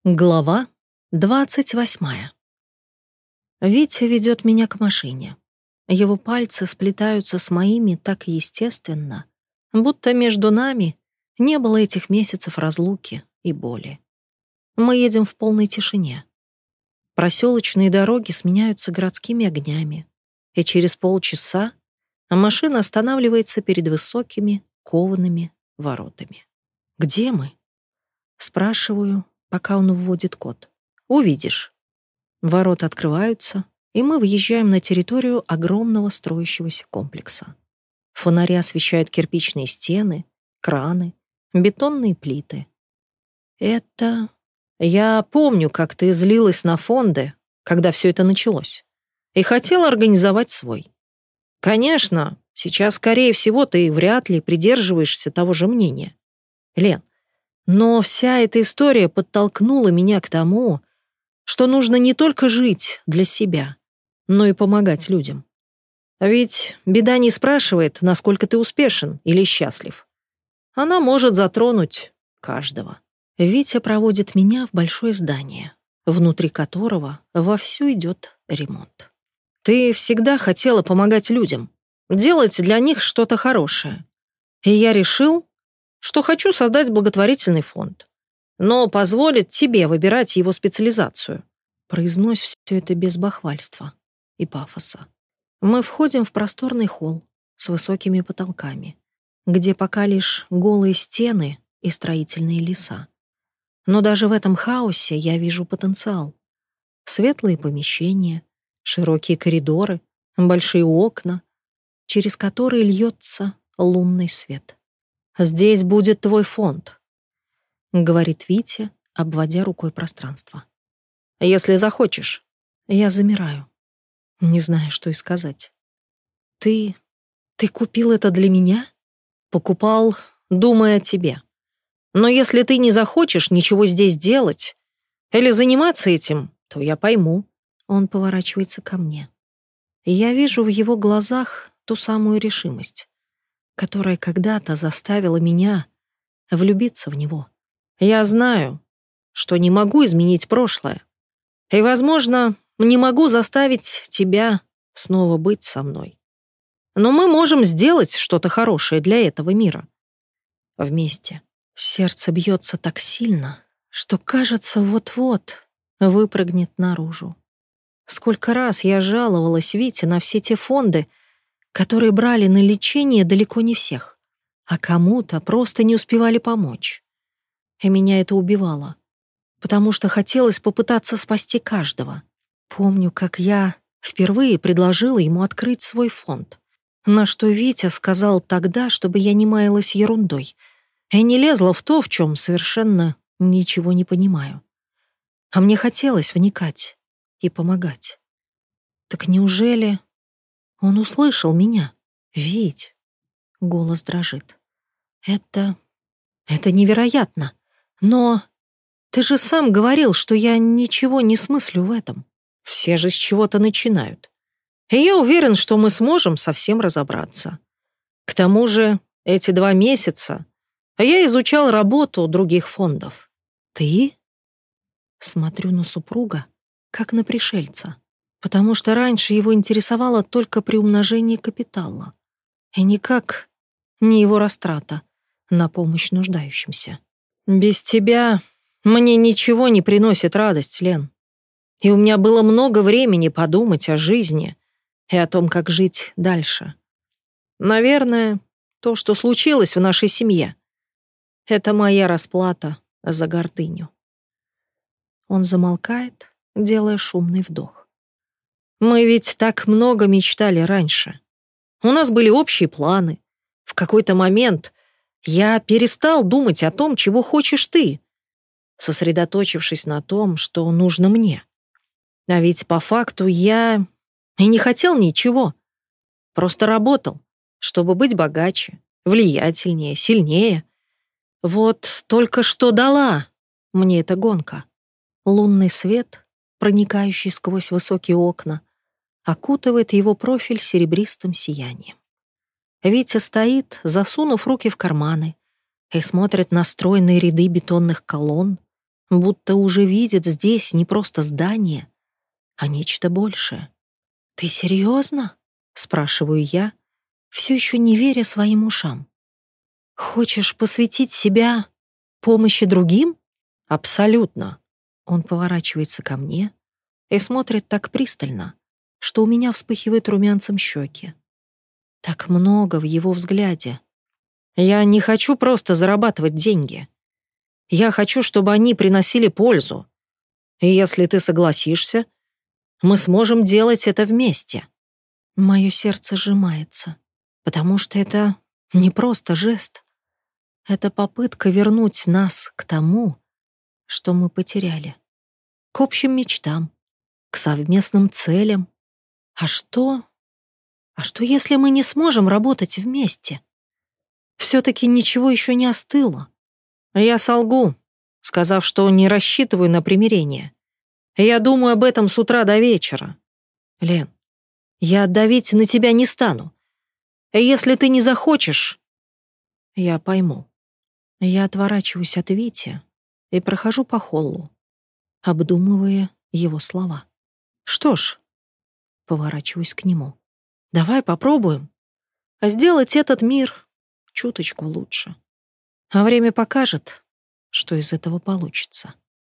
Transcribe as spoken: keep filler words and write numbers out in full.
Глава двадцать восьмая. Витя ведет меня к машине. Его пальцы сплетаются с моими так естественно, будто между нами не было этих месяцев разлуки и боли. Мы едем в полной тишине. Проселочные дороги сменяются городскими огнями, и через полчаса машина останавливается перед высокими коваными воротами. «Где мы?» — спрашиваю, пока он вводит код. «Увидишь». Ворота открываются, и мы въезжаем на территорию огромного строящегося комплекса. Фонари освещают кирпичные стены, краны, бетонные плиты. Это... Я помню, как ты злилась на фонды, когда все это началось, и хотела организовать свой. Конечно, сейчас, скорее всего, ты вряд ли придерживаешься того же мнения. Лен, но вся эта история подтолкнула меня к тому, что нужно не только жить для себя, но и помогать людям. А ведь беда не спрашивает, насколько ты успешен или счастлив. Она может затронуть каждого. Витя проводит меня в большое здание, внутри которого вовсю идет ремонт. Ты всегда хотела помогать людям, делать для них что-то хорошее. И я решил, что хочу создать благотворительный фонд, но позволит тебе выбирать его специализацию. Произнось все это без бахвальства и пафоса. Мы входим в просторный холл с высокими потолками, где пока лишь голые стены и строительные леса. Но даже в этом хаосе я вижу потенциал. Светлые помещения, широкие коридоры, большие окна, через которые льется лунный свет. «Здесь будет твой фонд», — говорит Витя, обводя рукой пространство. «Если захочешь». Я замираю, не знаю, что и сказать. «Ты... ты купил это для меня?» «Покупал, думая о тебе. Но если ты не захочешь ничего здесь делать или заниматься этим, то я пойму». Он поворачивается ко мне. И я вижу в его глазах ту самую решимость, которая когда-то заставила меня влюбиться в него. Я знаю, что не могу изменить прошлое. И, возможно, не могу заставить тебя снова быть со мной. Но мы можем сделать что-то хорошее для этого мира. Вместе. Сердце бьется так сильно, что, кажется, вот-вот выпрыгнет наружу. Сколько раз я жаловалась Вите на все те фонды, которые брали на лечение далеко не всех, а кому-то просто не успевали помочь. И меня это убивало, потому что хотелось попытаться спасти каждого. Помню, как я впервые предложила ему открыть свой фонд, на что Витя сказал тогда, чтобы я не маялась ерундой и не лезла в то, в чем совершенно ничего не понимаю. А мне хотелось вникать и помогать. Так неужели он услышал меня? «Вить», — голос дрожит, — «это... это невероятно. Но ты же сам говорил, что я ничего не смыслю в этом. Все же с чего-то начинают. И я уверен, что мы сможем совсем разобраться. К тому же эти два месяца я изучал работу других фондов». «Ты?» Смотрю на супруга, как на пришельца, потому что раньше его интересовало только приумножение капитала, и никак не его растрата на помощь нуждающимся. «Без тебя мне ничего не приносит радость, Лен. И у меня было много времени подумать о жизни и о том, как жить дальше. Наверное, то, что случилось в нашей семье, это моя расплата за гордыню». Он замолкает, делая шумный вдох. «Мы ведь так много мечтали раньше. У нас были общие планы. В какой-то момент я перестал думать о том, чего хочешь ты, сосредоточившись на том, что нужно мне. А ведь по факту я и не хотел ничего. Просто работал, чтобы быть богаче, влиятельнее, сильнее. Вот только что дала мне эта гонка. Лунный свет, проникающий сквозь высокие окна, окутывает его профиль серебристым сиянием. Витя стоит, засунув руки в карманы, и смотрит на стройные ряды бетонных колонн, будто уже видит здесь не просто здание, а нечто большее. «Ты серьезно?» — спрашиваю я, все еще не веря своим ушам. «Хочешь посвятить себя помощи другим?» «Абсолютно». Он поворачивается ко мне и смотрит так пристально, что у меня вспыхивает румянцем щеки. Так много в его взгляде. «Я не хочу просто зарабатывать деньги. Я хочу, чтобы они приносили пользу. И если ты согласишься, мы сможем делать это вместе». Мое сердце сжимается, потому что это не просто жест. Это попытка вернуть нас к тому, что мы потеряли. К общим мечтам, к совместным целям. А что? А что, если мы не сможем работать вместе? Все-таки ничего еще не остыло. Я солгу, сказав, что не рассчитываю на примирение. Я думаю об этом с утра до вечера. Лен, я давить на тебя не стану. Если ты не захочешь, я пойму. Я отворачиваюсь от Вити и прохожу по холлу, обдумывая его слова. Что ж, поворачиваюсь к нему. Давай попробуем сделать этот мир чуточку лучше. А время покажет, что из этого получится.